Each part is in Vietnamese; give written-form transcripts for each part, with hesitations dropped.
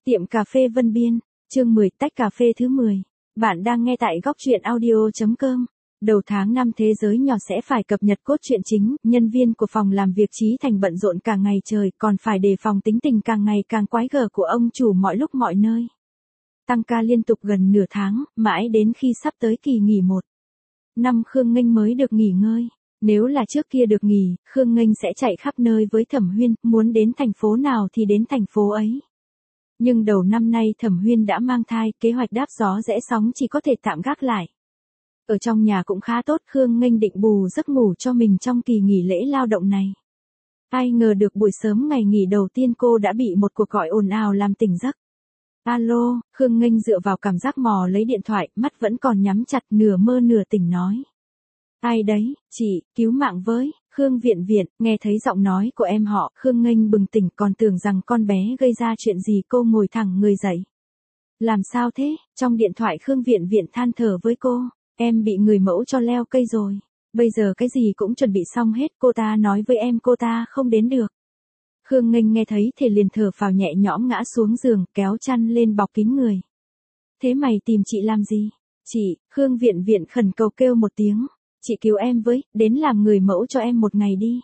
Tiệm cà phê Vân Biên, chương 10 tách cà phê thứ 10. Bạn đang nghe tại góc truyện audio.com. Đầu tháng 5 thế giới nhỏ sẽ phải cập nhật cốt truyện chính, nhân viên của phòng làm việc Trí Thành bận rộn cả ngày trời, còn phải đề phòng tính tình càng ngày càng quái gở của ông chủ mọi lúc mọi nơi. Tăng ca liên tục gần nửa tháng, mãi đến khi sắp tới kỳ nghỉ 1 năm Khương Nghênh mới được nghỉ ngơi. Nếu là trước kia được nghỉ, Khương Nghênh sẽ chạy khắp nơi với Thẩm Huyên, muốn đến thành phố nào thì đến thành phố ấy. Nhưng đầu năm nay Thẩm Huyên đã mang thai, kế hoạch đáp gió rẽ sóng chỉ có thể tạm gác lại. Ở trong nhà cũng khá tốt, Khương Nghênh định bù giấc ngủ cho mình trong kỳ nghỉ lễ lao động này. Ai ngờ được buổi sớm ngày nghỉ đầu tiên cô đã bị một cuộc gọi ồn ào làm tỉnh giấc. Alo, Khương Nghênh dựa vào cảm giác mò lấy điện thoại, mắt vẫn còn nhắm chặt, nửa mơ nửa tỉnh nói. Ai đấy, chị, cứu mạng với. Khương Viện Viện, nghe thấy giọng nói của em họ, Khương Nghênh bừng tỉnh, còn tưởng rằng con bé gây ra chuyện gì. Cô ngồi thẳng người dậy. Làm sao thế? Trong điện thoại Khương Viện Viện than thở với cô, em bị người mẫu cho leo cây rồi. Bây giờ cái gì cũng chuẩn bị xong hết, cô ta nói với em cô ta không đến được. Khương Nghênh nghe thấy thì liền thở phào nhẹ nhõm ngã xuống giường, kéo chăn lên bọc kín người. Thế mày tìm chị làm gì? Chị, Khương Viện Viện khẩn cầu kêu một tiếng. Chị cứu em với, đến làm người mẫu cho em một ngày đi.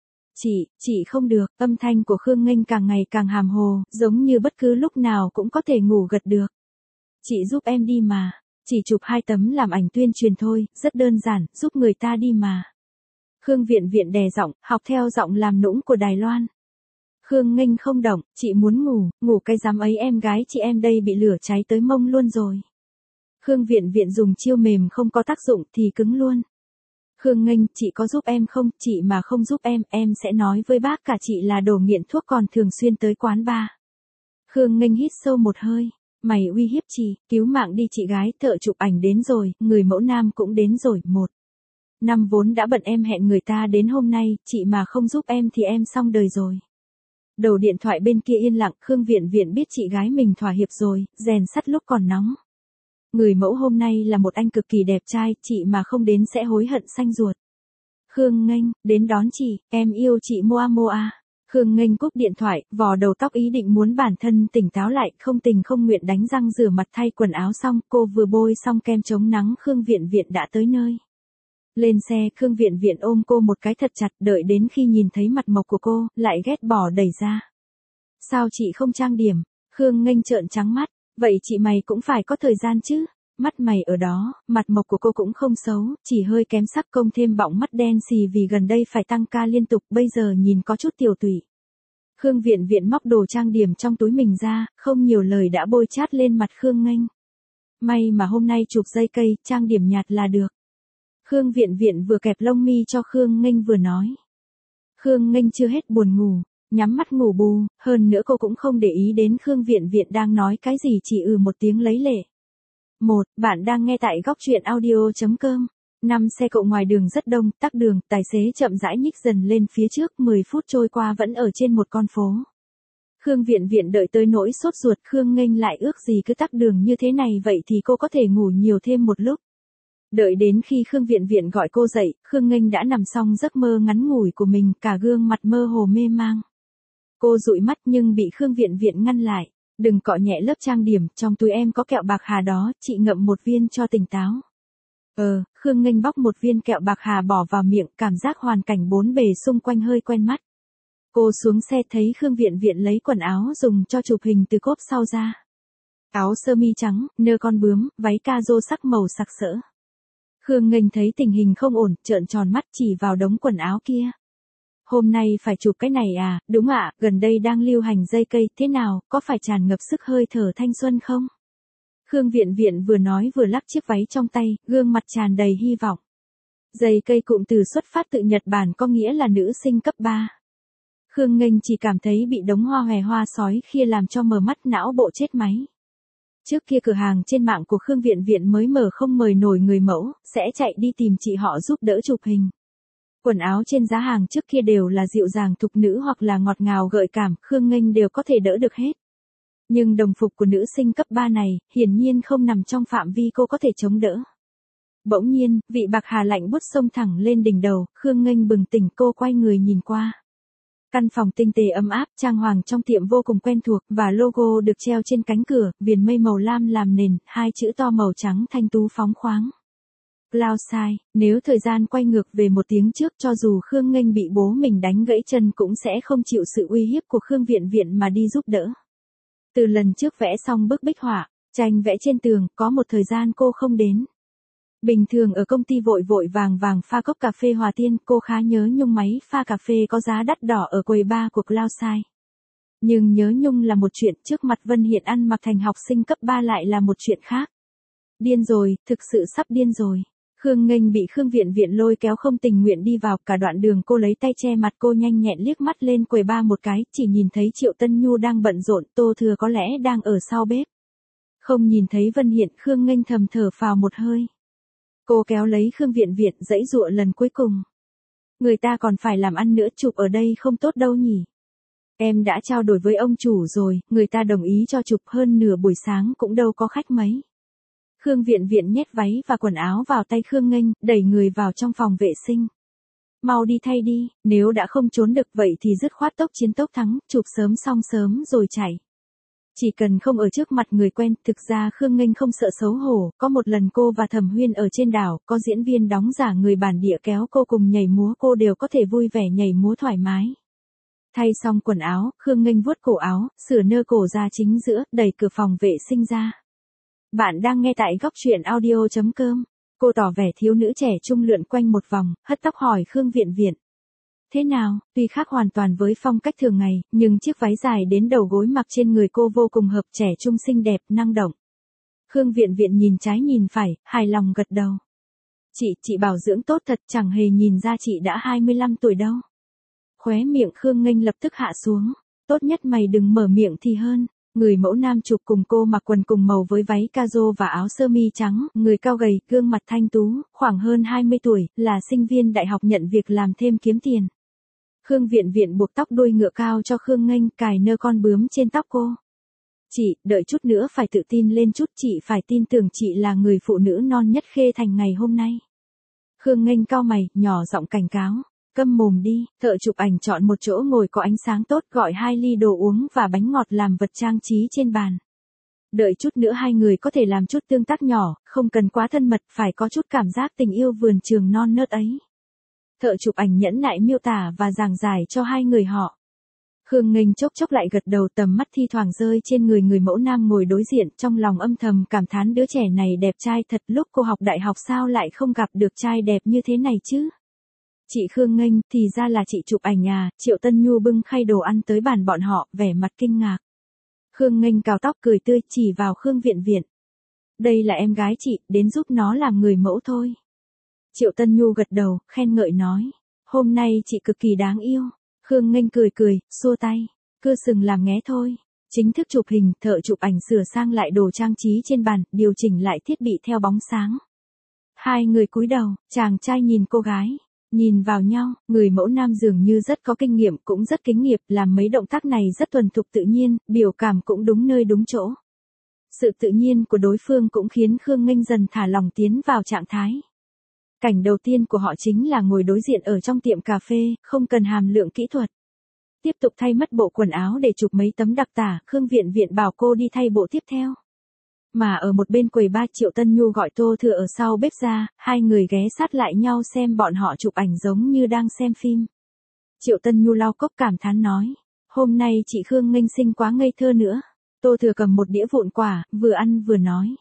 Chị không được, âm thanh của Khương Nghênh càng ngày càng hàm hồ, giống như bất cứ lúc nào cũng có thể ngủ gật được. Chị giúp em đi mà, chỉ chụp 2 tấm làm ảnh tuyên truyền thôi, rất đơn giản, giúp người ta đi mà. Khương Viện Viện đè giọng, học theo giọng làm nũng của Đài Loan. Khương Nghênh không động, chị muốn ngủ cái dám ấy, em gái chị em đây bị lửa cháy tới mông luôn rồi. Khương Viện Viện dùng chiêu mềm không có tác dụng thì cứng luôn. Khương Nghênh, chị có giúp em không? Chị mà không giúp em sẽ nói với bác cả chị là đồ nghiện thuốc còn thường xuyên tới quán bar. Khương Nghênh hít sâu một hơi. Mày uy hiếp chị, cứu mạng đi chị gái, thợ chụp ảnh đến rồi, người mẫu nam cũng đến rồi. 1 năm vốn đã bận, em hẹn người ta đến hôm nay, chị mà không giúp em thì em xong đời rồi. Đầu điện thoại bên kia yên lặng, Khương Viện Viện biết chị gái mình thỏa hiệp rồi, rèn sắt lúc còn nóng. Người mẫu hôm nay là một anh cực kỳ đẹp trai, chị mà không đến sẽ hối hận xanh ruột. Khương Nghênh, đến đón chị, em yêu chị Moa Moa. Khương Nghênh cúp điện thoại, vò đầu tóc ý định muốn bản thân tỉnh táo lại, không tình không nguyện đánh răng rửa mặt thay quần áo xong, cô vừa bôi xong kem chống nắng, Khương Viện Viện đã tới nơi. Lên xe, Khương Viện Viện ôm cô một cái thật chặt, đợi đến khi nhìn thấy mặt mộc của cô, lại ghét bỏ đẩy ra. Sao chị không trang điểm? Khương Nghênh trợn trắng mắt. Vậy chị mày cũng phải có thời gian chứ. Mắt mày ở đó, mặt mộc của cô cũng không xấu, chỉ hơi kém sắc, công thêm bọng mắt đen xì vì gần đây phải tăng ca liên tục, bây giờ nhìn có chút tiểu tụy. Khương Viện Viện móc đồ trang điểm trong túi mình ra, không nhiều lời đã bôi chát lên mặt Khương Nghênh. May mà hôm nay chụp dây cây, trang điểm nhạt là được. Khương Viện Viện vừa kẹp lông mi cho Khương Nghênh vừa nói. Khương Nghênh chưa hết buồn ngủ, nhắm mắt ngủ bù, hơn nữa cô cũng không để ý đến Khương Viện Viện đang nói cái gì, chỉ một tiếng lấy lệ. Bạn đang nghe tại góc truyện audio.com. 5 xe cộ ngoài đường rất đông, tắc đường, tài xế chậm rãi nhích dần lên phía trước, 10 phút trôi qua vẫn ở trên một con phố. Khương Viện Viện đợi tới nỗi sốt ruột, Khương Nghênh lại ước gì cứ tắc đường như thế này, vậy thì cô có thể ngủ nhiều thêm một lúc. Đợi đến khi Khương Viện Viện gọi cô dậy, Khương Nghênh đã nằm xong giấc mơ ngắn ngủi của mình, cả gương mặt mơ hồ mê mang. Cô dụi mắt nhưng bị Khương Viện Viện ngăn lại. Đừng cọ nhẹ lớp trang điểm, trong túi em có kẹo bạc hà đó, chị ngậm một viên cho tỉnh táo. Khương Nghênh bóc một viên kẹo bạc hà bỏ vào miệng, cảm giác hoàn cảnh bốn bề xung quanh hơi quen mắt. Cô xuống xe thấy Khương Viện Viện lấy quần áo dùng cho chụp hình từ cốp sau ra. Áo sơ mi trắng, nơ con bướm, váy ca rô sắc màu sặc sỡ. Khương Nghênh thấy tình hình không ổn, trợn tròn mắt chỉ vào đống quần áo kia. Hôm nay phải chụp cái này à? Đúng ạ, gần đây đang lưu hành dây cây, thế nào, có phải tràn ngập sức hơi thở thanh xuân không? Khương Viện Viện vừa nói vừa lắc chiếc váy trong tay, gương mặt tràn đầy hy vọng. Dây cây cụm từ xuất phát từ Nhật Bản, có nghĩa là nữ sinh cấp 3. Khương Nghênh chỉ cảm thấy bị đống hoa hòe hoa sói khia làm cho mờ mắt não bộ chết máy. Trước kia cửa hàng trên mạng của Khương Viện Viện mới mở không mời nổi người mẫu, sẽ chạy đi tìm chị họ giúp đỡ chụp hình. Quần áo trên giá hàng trước kia đều là dịu dàng thục nữ hoặc là ngọt ngào gợi cảm, Khương Nghênh đều có thể đỡ được hết. Nhưng đồng phục của nữ sinh cấp 3 này, hiển nhiên không nằm trong phạm vi cô có thể chống đỡ. Bỗng nhiên, vị bạc hà lạnh buốt xông thẳng lên đỉnh đầu, Khương Nghênh bừng tỉnh, cô quay người nhìn qua. Căn phòng tinh tế ấm áp, trang hoàng trong tiệm vô cùng quen thuộc và logo được treo trên cánh cửa, viền mây màu lam làm nền, hai chữ to màu trắng thanh tú phóng khoáng. Cloudside, nếu thời gian quay ngược về một tiếng trước cho dù Khương Nghênh bị bố mình đánh gãy chân cũng sẽ không chịu sự uy hiếp của Khương Viện Viện mà đi giúp đỡ. Từ lần trước vẽ xong bức bích họa, tranh vẽ trên tường, có một thời gian cô không đến. Bình thường ở công ty vội vội vàng vàng pha cốc cà phê Hòa Tiên, cô khá nhớ nhung máy pha cà phê có giá đắt đỏ ở quầy bar của Cloudside. Nhưng nhớ nhung là một chuyện, trước mặt Vân Hiện ăn mặc thành học sinh cấp 3 lại là một chuyện khác. Điên rồi, thực sự sắp điên rồi. Khương Nghênh bị Khương Viện Viện lôi kéo không tình nguyện đi vào, cả đoạn đường cô lấy tay che mặt, cô nhanh nhẹn liếc mắt lên quầy bar một cái, chỉ nhìn thấy Triệu Tân Nhu đang bận rộn, Tô Thừa có lẽ đang ở sau bếp. Không nhìn thấy Vân Hiện, Khương Nghênh thầm thở phào một hơi. Cô kéo lấy Khương Viện Viện giãy giụa lần cuối cùng. Người ta còn phải làm ăn nữa, chụp ở đây không tốt đâu nhỉ. Em đã trao đổi với ông chủ rồi, người ta đồng ý cho chụp, hơn nửa buổi sáng cũng đâu có khách mấy. Khương Viện Viện nhét váy và quần áo vào tay Khương Nghênh, đẩy người vào trong phòng vệ sinh. Mau đi thay đi, nếu đã không trốn được vậy thì dứt khoát tốc chiến tốc thắng, chụp sớm xong sớm rồi chạy. Chỉ cần không ở trước mặt người quen, thực ra Khương Nghênh không sợ xấu hổ, có một lần cô và Thẩm Huyên ở trên đảo, có diễn viên đóng giả người bản địa kéo cô cùng nhảy múa, cô đều có thể vui vẻ nhảy múa thoải mái. Thay xong quần áo, Khương Nghênh vuốt cổ áo, sửa nơ cổ ra chính giữa, đẩy cửa phòng vệ sinh ra. Bạn đang nghe tại góc truyện audio.com. Cô tỏ vẻ thiếu nữ trẻ trung lượn quanh một vòng, hất tóc hỏi Khương Viện Viện. Thế nào, tuy khác hoàn toàn với phong cách thường ngày, nhưng chiếc váy dài đến đầu gối mặc trên người cô vô cùng hợp, trẻ trung xinh đẹp, năng động. Khương Viện Viện nhìn trái nhìn phải, hài lòng gật đầu. Chị bảo dưỡng tốt thật, chẳng hề nhìn ra chị đã 25 tuổi đâu. Khóe miệng Khương Nghênh lập tức hạ xuống. Tốt nhất mày đừng mở miệng thì hơn. Người mẫu nam chụp cùng cô mặc quần cùng màu với váy caro và áo sơ mi trắng, người cao gầy, gương mặt thanh tú, khoảng hơn 20 tuổi, là sinh viên đại học nhận việc làm thêm kiếm tiền. Khương Viện Viện buộc tóc đuôi ngựa cao cho Khương Nghênh, cài nơ con bướm trên tóc cô. Chị, đợi chút nữa phải tự tin lên chút, chị phải tin tưởng chị là người phụ nữ non nhất Khê Thành ngày hôm nay. Khương Nghênh cau mày, nhỏ giọng cảnh cáo. Câm mồm đi, thợ chụp ảnh chọn một chỗ ngồi có ánh sáng tốt, gọi 2 ly đồ uống và bánh ngọt làm vật trang trí trên bàn. Đợi chút nữa hai người có thể làm chút tương tác nhỏ, không cần quá thân mật, phải có chút cảm giác tình yêu vườn trường non nớt ấy. Thợ chụp ảnh nhẫn nại miêu tả và giảng giải cho hai người họ. Khương Nghênh chốc chốc lại gật đầu, tầm mắt thi thoảng rơi trên người người mẫu nam ngồi đối diện, trong lòng âm thầm cảm thán đứa trẻ này đẹp trai thật, lúc cô học đại học sao lại không gặp được trai đẹp như thế này chứ. Chị Khương Nghênh, thì ra là chị chụp ảnh à, Triệu Tân Nhu bưng khay đồ ăn tới bàn bọn họ, vẻ mặt kinh ngạc. Khương Nghênh cào tóc cười tươi, chỉ vào Khương Viện Viện. Đây là em gái chị, đến giúp nó làm người mẫu thôi. Triệu Tân Nhu gật đầu, khen ngợi nói. Hôm nay chị cực kỳ đáng yêu. Khương Nghênh cười cười, xua tay. Cứ sừng làm nghé thôi. Chính thức chụp hình, thợ chụp ảnh sửa sang lại đồ trang trí trên bàn, điều chỉnh lại thiết bị theo bóng sáng. Hai người cúi đầu, chàng trai nhìn cô gái. Nhìn vào nhau, người mẫu nam dường như rất có kinh nghiệm, cũng rất kính nghiệp, làm mấy động tác này rất thuần thục tự nhiên, biểu cảm cũng đúng nơi đúng chỗ. Sự tự nhiên của đối phương cũng khiến Khương Nghênh dần thả lòng tiến vào trạng thái. Cảnh đầu tiên của họ chính là ngồi đối diện ở trong tiệm cà phê, không cần hàm lượng kỹ thuật. Tiếp tục thay mất bộ quần áo để chụp mấy tấm đặc tả, Khương Viện Viện bảo cô đi thay bộ tiếp theo. Mà ở một bên quầy bar, Triệu Tân Nhu gọi Tô Thừa ở sau bếp ra, hai người ghé sát lại nhau xem bọn họ chụp ảnh giống như đang xem phim. Triệu Tân Nhu lau cốc cảm thán nói, hôm nay chị Khương Nghênh xinh quá ngây thơ nữa. Tô Thừa cầm một đĩa vụn quả, vừa ăn vừa nói.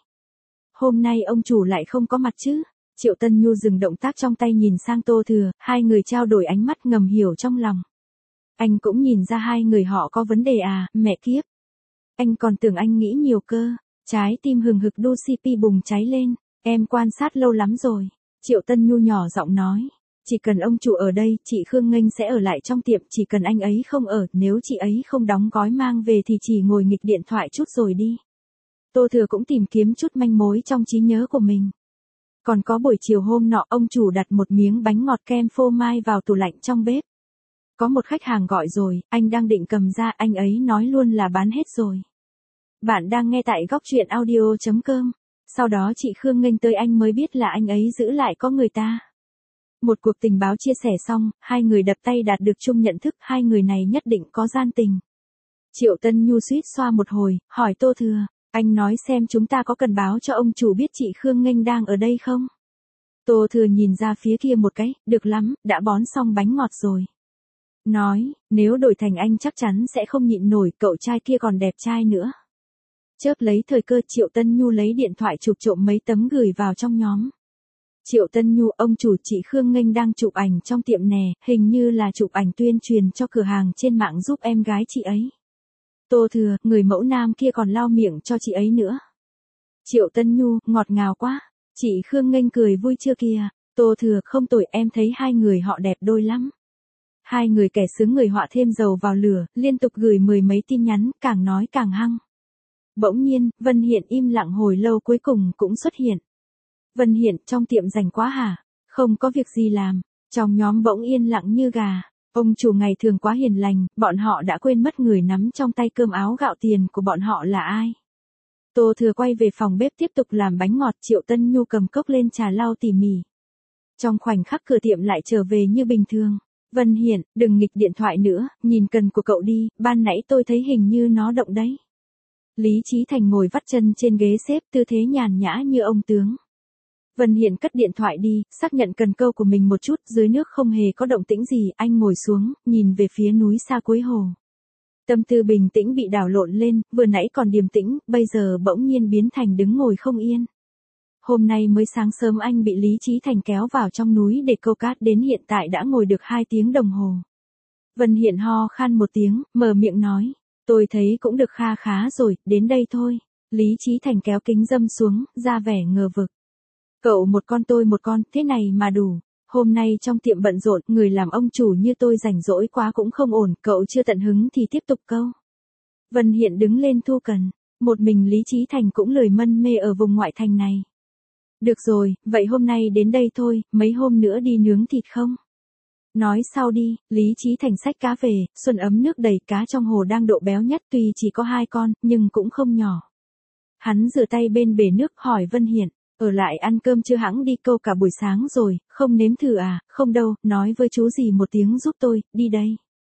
Hôm nay ông chủ lại không có mặt chứ. Triệu Tân Nhu dừng động tác trong tay nhìn sang Tô Thừa, hai người trao đổi ánh mắt ngầm hiểu trong lòng. Anh cũng nhìn ra hai người họ có vấn đề à, mẹ kiếp. Anh còn tưởng anh nghĩ nhiều cơ. Trái tim hừng hực đu CP bùng cháy lên, em quan sát lâu lắm rồi. Triệu Tân Nhu nhỏ giọng nói, chỉ cần ông chủ ở đây, chị Khương Nghênh sẽ ở lại trong tiệm, chỉ cần anh ấy không ở, nếu chị ấy không đóng gói mang về thì chỉ ngồi nghịch điện thoại chút rồi đi. Tô Thừa cũng tìm kiếm chút manh mối trong trí nhớ của mình. Còn có buổi chiều hôm nọ, ông chủ đặt một miếng bánh ngọt kem phô mai vào tủ lạnh trong bếp. Có một khách hàng gọi rồi, anh đang định cầm ra, anh ấy nói luôn là bán hết rồi. Bạn đang nghe tại góc truyện audio.com. Sau đó chị Khương Nghênh tới anh mới biết là anh ấy giữ lại có người ta. Một cuộc tình báo chia sẻ xong, hai người đập tay đạt được chung nhận thức hai người này nhất định có gian tình. Triệu Tân Nhu suýt xoa một hồi, hỏi Tô Thừa, anh nói xem chúng ta có cần báo cho ông chủ biết chị Khương Nghênh đang ở đây không? Tô Thừa nhìn ra phía kia một cái, được lắm, đã bón xong bánh ngọt rồi. Nói, nếu đổi thành anh chắc chắn sẽ không nhịn nổi, cậu trai kia còn đẹp trai nữa. Chớp lấy thời cơ Triệu Tân Nhu lấy điện thoại chụp trộm mấy tấm gửi vào trong nhóm. Triệu Tân Nhu, ông chủ chị Khương Nghênh đang chụp ảnh trong tiệm nè, hình như là chụp ảnh tuyên truyền cho cửa hàng trên mạng giúp em gái chị ấy. Tô Thừa, người mẫu nam kia còn lau miệng cho chị ấy nữa. Triệu Tân Nhu, ngọt ngào quá. Chị Khương Nghênh cười vui chưa kìa. Tô Thừa, không tồi, em thấy hai người họ đẹp đôi lắm. Hai người kẻ sướng người họa thêm dầu vào lửa, liên tục gửi mười mấy tin nhắn, càng nói càng hăng. Bỗng nhiên, Vân Hiện im lặng hồi lâu cuối cùng cũng xuất hiện. Vân Hiện, trong tiệm rảnh quá hả? Không có việc gì làm. Trong nhóm bỗng yên lặng như gà. Ông chủ ngày thường quá hiền lành, bọn họ đã quên mất người nắm trong tay cơm áo gạo tiền của bọn họ là ai. Tô Thừa quay về phòng bếp tiếp tục làm bánh ngọt, Triệu Tân Nhu cầm cốc lên trà lau tỉ mỉ. Trong khoảnh khắc cửa tiệm lại trở về như bình thường. Vân Hiện, đừng nghịch điện thoại nữa, nhìn cần của cậu đi, ban nãy tôi thấy hình như nó động đấy. Lý Chí Thành ngồi vắt chân trên ghế xếp, tư thế nhàn nhã như ông tướng. Vân Hiện cất điện thoại đi, xác nhận cần câu của mình một chút, dưới nước không hề có động tĩnh gì, anh ngồi xuống, nhìn về phía núi xa cuối hồ. Tâm tư bình tĩnh bị đảo lộn lên, vừa nãy còn điềm tĩnh, bây giờ bỗng nhiên biến thành đứng ngồi không yên. Hôm nay mới sáng sớm anh bị Lý Chí Thành kéo vào trong núi để câu cát, đến hiện tại đã ngồi được 2 tiếng đồng hồ. Vân Hiện ho khan một tiếng, mở miệng nói, tôi thấy cũng được kha khá rồi, đến đây thôi. Lý Chí Thành kéo kính râm xuống, ra vẻ ngờ vực. Cậu một con tôi một con, thế này mà đủ. Hôm nay trong tiệm bận rộn, người làm ông chủ như tôi rảnh rỗi quá cũng không ổn, cậu chưa tận hứng thì tiếp tục câu. Vân Hiện đứng lên thu cần, một mình Lý Chí Thành cũng lười mân mê ở vùng ngoại thành này. Được rồi, vậy hôm nay đến đây thôi, mấy hôm nữa đi nướng thịt không? Nói sau đi, Lý Chí Thành xách cá về, xuân ấm nước đầy, cá trong hồ đang độ béo nhất, tuy chỉ có 2 con, nhưng cũng không nhỏ. Hắn rửa tay bên bể nước, hỏi Vân Hiện, ở lại ăn cơm chưa, hẵng đi câu cả buổi sáng rồi, không nếm thử à? Không đâu, nói với chú gì một tiếng giúp tôi, đi đây.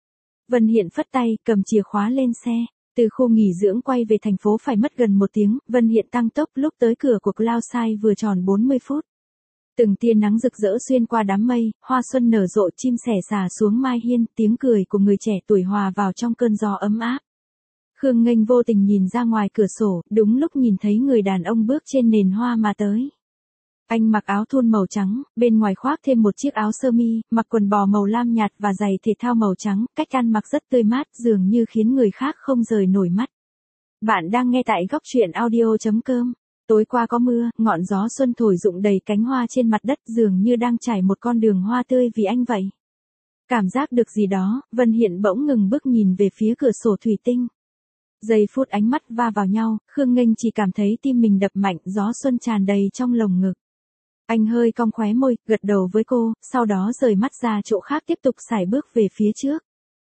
Vân Hiện phất tay, cầm chìa khóa lên xe. Từ khu nghỉ dưỡng quay về thành phố phải mất gần 1 tiếng, Vân Hiện tăng tốc, lúc tới cửa của Cloudside vừa tròn 40 phút. Từng tia nắng rực rỡ xuyên qua đám mây, hoa xuân nở rộ, chim sẻ xà xuống mai hiên, tiếng cười của người trẻ tuổi hòa vào trong cơn gió ấm áp. Khương Nghênh vô tình nhìn ra ngoài cửa sổ, đúng lúc nhìn thấy người đàn ông bước trên nền hoa mà tới. Anh mặc áo thun màu trắng, bên ngoài khoác thêm một chiếc áo sơ mi, mặc quần bò màu lam nhạt và giày thể thao màu trắng, cách ăn mặc rất tươi mát, dường như khiến người khác không rời nổi mắt. Bạn đang nghe tại góc truyện audio.com. Tối qua có mưa, ngọn gió xuân thổi rụng đầy cánh hoa trên mặt đất, dường như đang trải một con đường hoa tươi vì anh vậy. Cảm giác được gì đó, Vân Hiện bỗng ngừng bước nhìn về phía cửa sổ thủy tinh. Giây phút ánh mắt va vào nhau, Khương Nghênh chỉ cảm thấy tim mình đập mạnh, gió xuân tràn đầy trong lồng ngực. Anh hơi cong khóe môi, gật đầu với cô, sau đó rời mắt ra chỗ khác tiếp tục sải bước về phía trước.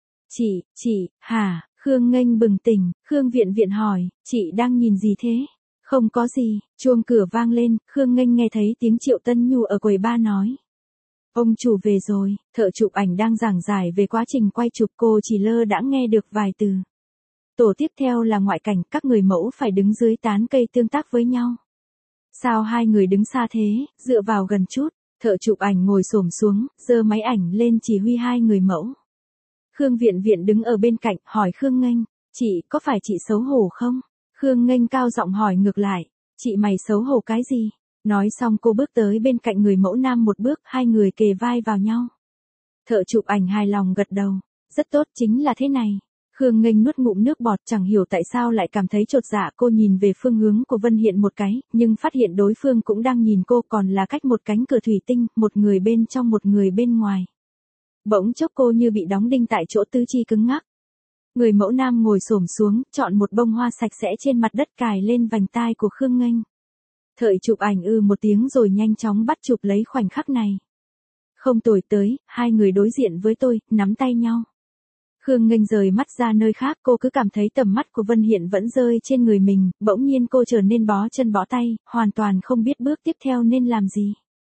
Chị, hả? Khương Nghênh bừng tỉnh, Khương Viện Viện hỏi, chị đang nhìn gì thế? Không có gì, chuông cửa vang lên, Khương Nghênh nghe thấy tiếng Triệu Tân Nhu ở quầy bar nói. Ông chủ về rồi, thợ chụp ảnh đang giảng giải về quá trình quay chụp, cô chỉ lơ đãng nghe được vài từ. Tổ tiếp theo là ngoại cảnh, các người mẫu phải đứng dưới tán cây tương tác với nhau. Sao hai người đứng xa thế, dựa vào gần chút, thợ chụp ảnh ngồi xổm xuống, giơ máy ảnh lên chỉ huy hai người mẫu. Khương Viện Viện đứng ở bên cạnh, hỏi Khương Nghênh, chị, có phải chị xấu hổ không? Khương Nghênh cao giọng hỏi ngược lại, chị mày xấu hổ cái gì? Nói xong cô bước tới bên cạnh người mẫu nam một bước, hai người kề vai vào nhau. Thợ chụp ảnh hài lòng gật đầu, rất tốt, chính là thế này. Khương Nghênh nuốt ngụm nước bọt, chẳng hiểu tại sao lại cảm thấy chột dạ. Cô nhìn về phương hướng của Vân Hiện một cái, nhưng phát hiện đối phương cũng đang nhìn cô, còn là cách một cánh cửa thủy tinh, một người bên trong một người bên ngoài. Bỗng chốc cô như bị đóng đinh tại chỗ, tứ chi cứng ngắc. Người mẫu nam ngồi xổm xuống, chọn một bông hoa sạch sẽ trên mặt đất cài lên vành tai của Khương Nghênh. Thợ chụp ảnh một tiếng rồi nhanh chóng bắt chụp lấy khoảnh khắc này. Không tồi, tới, hai người đối diện với tôi, nắm tay nhau. Khương Nghênh rời mắt ra nơi khác, cô cứ cảm thấy tầm mắt của Vân Hiện vẫn rơi trên người mình, bỗng nhiên cô trở nên bó chân bó tay, hoàn toàn không biết bước tiếp theo nên làm gì.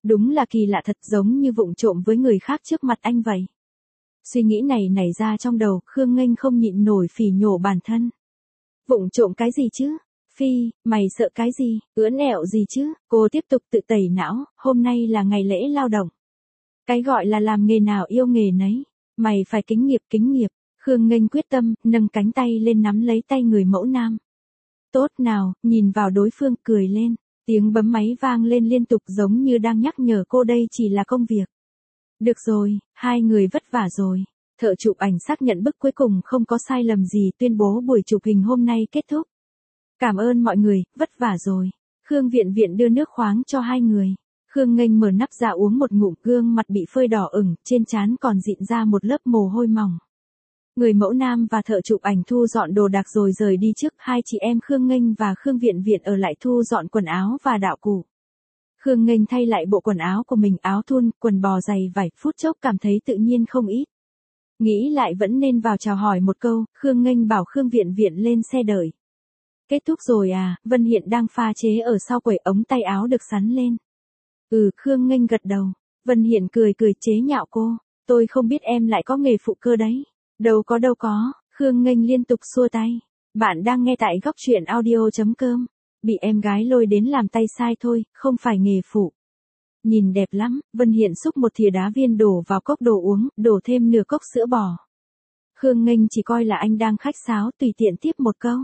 Đúng là kỳ lạ thật, giống như vụng trộm với người khác trước mặt anh vậy. Suy nghĩ này nảy ra trong đầu, Khương Nghênh không nhịn nổi phỉ nhổ bản thân. Vụng trộm cái gì chứ? Phi, mày sợ cái gì, ưỡn ẹo gì chứ? Cô tiếp tục tự tẩy não, hôm nay là ngày lễ lao động. Cái gọi là làm nghề nào yêu nghề nấy. Mày phải kính nghiệp kính nghiệp. Khương Nghênh quyết tâm, nâng cánh tay lên nắm lấy tay người mẫu nam. Tốt nào, nhìn vào đối phương cười lên. Tiếng bấm máy vang lên liên tục giống như đang nhắc nhở cô đây chỉ là công việc. Được rồi, hai người vất vả rồi. Thợ chụp ảnh xác nhận bức cuối cùng không có sai lầm gì, tuyên bố buổi chụp hình hôm nay kết thúc. Cảm ơn mọi người, vất vả rồi. Khương Viện Viện đưa nước khoáng cho hai người. Khương Nghênh mở nắp ra uống một ngụm, gương mặt bị phơi đỏ ửng, trên trán còn dịn ra một lớp mồ hôi mỏng. Người mẫu nam và thợ chụp ảnh thu dọn đồ đạc rồi rời đi trước, hai chị em Khương Nghênh và Khương Viện Viện ở lại thu dọn quần áo và đạo cụ. Khương Nghênh thay lại bộ quần áo của mình, áo thun, quần bò giày vải, phút chốc cảm thấy tự nhiên không ít. Nghĩ lại vẫn nên vào chào hỏi một câu, Khương Nghênh bảo Khương Viện Viện lên xe đợi. Kết thúc rồi à? Vân Hiện đang pha chế ở sau quầy, ống tay áo được sắn lên. Khương Nghênh gật đầu. Vân Hiện cười cười chế nhạo cô. Tôi không biết em lại có nghề phụ cơ đấy. Đâu có. Khương Nghênh liên tục xua tay. Bạn đang nghe tại góc truyện audio.com. Bị em gái lôi đến làm tay sai thôi, không phải nghề phụ. Nhìn đẹp lắm, Vân Hiện xúc một thìa đá viên đổ vào cốc đồ uống, đổ thêm nửa cốc sữa bò. Khương Nghênh chỉ coi là anh đang khách sáo, tùy tiện tiếp một câu.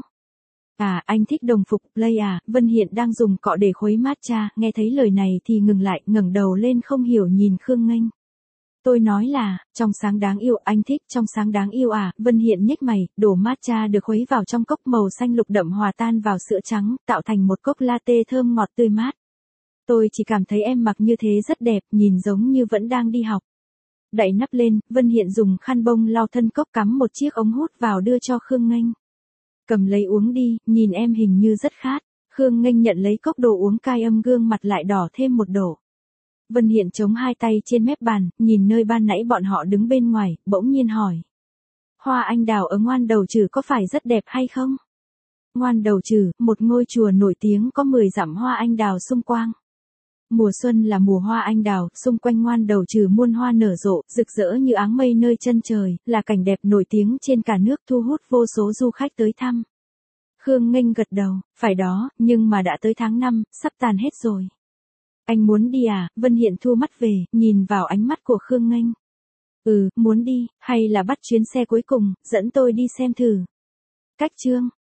À, anh thích đồng phục play à? Vân Hiện đang dùng cọ để khuấy matcha, nghe thấy lời này thì ngừng lại, ngẩng đầu lên không hiểu nhìn Khương Nghênh. Tôi nói là, trong sáng đáng yêu, anh thích trong sáng đáng yêu à? Vân Hiện nhếch mày, đổ matcha được khuấy vào trong cốc màu xanh lục đậm hòa tan vào sữa trắng, tạo thành một cốc latte thơm ngọt tươi mát. Tôi chỉ cảm thấy em mặc như thế rất đẹp, nhìn giống như vẫn đang đi học. Đậy nắp lên, Vân Hiện dùng khăn bông lau thân cốc, cắm một chiếc ống hút vào đưa cho Khương Nghênh. Cầm lấy uống đi, nhìn em hình như rất khát. Khương Nghênh nhận lấy cốc đồ uống, cai âm, gương mặt lại đỏ thêm một độ. Vân Hiện chống hai tay trên mép bàn, nhìn nơi ban nãy bọn họ đứng bên ngoài, bỗng nhiên hỏi. Hoa anh đào ở Ngoan Đầu Trừ có phải rất đẹp hay không? Ngoan Đầu Trừ, một ngôi chùa nổi tiếng có 10 dặm hoa anh đào xung quanh. Mùa xuân là mùa hoa anh đào, xung quanh Ngoan Đầu Trừ muôn hoa nở rộ, rực rỡ như áng mây nơi chân trời, là cảnh đẹp nổi tiếng trên cả nước, thu hút vô số du khách tới thăm. Khương Nghênh gật đầu, phải đó, nhưng mà đã tới tháng 5, sắp tàn hết rồi. Anh muốn đi à? Vân Hiện thu mắt về, nhìn vào ánh mắt của Khương Nghênh. Muốn đi, hay là bắt chuyến xe cuối cùng, dẫn tôi đi xem thử. Cách chương.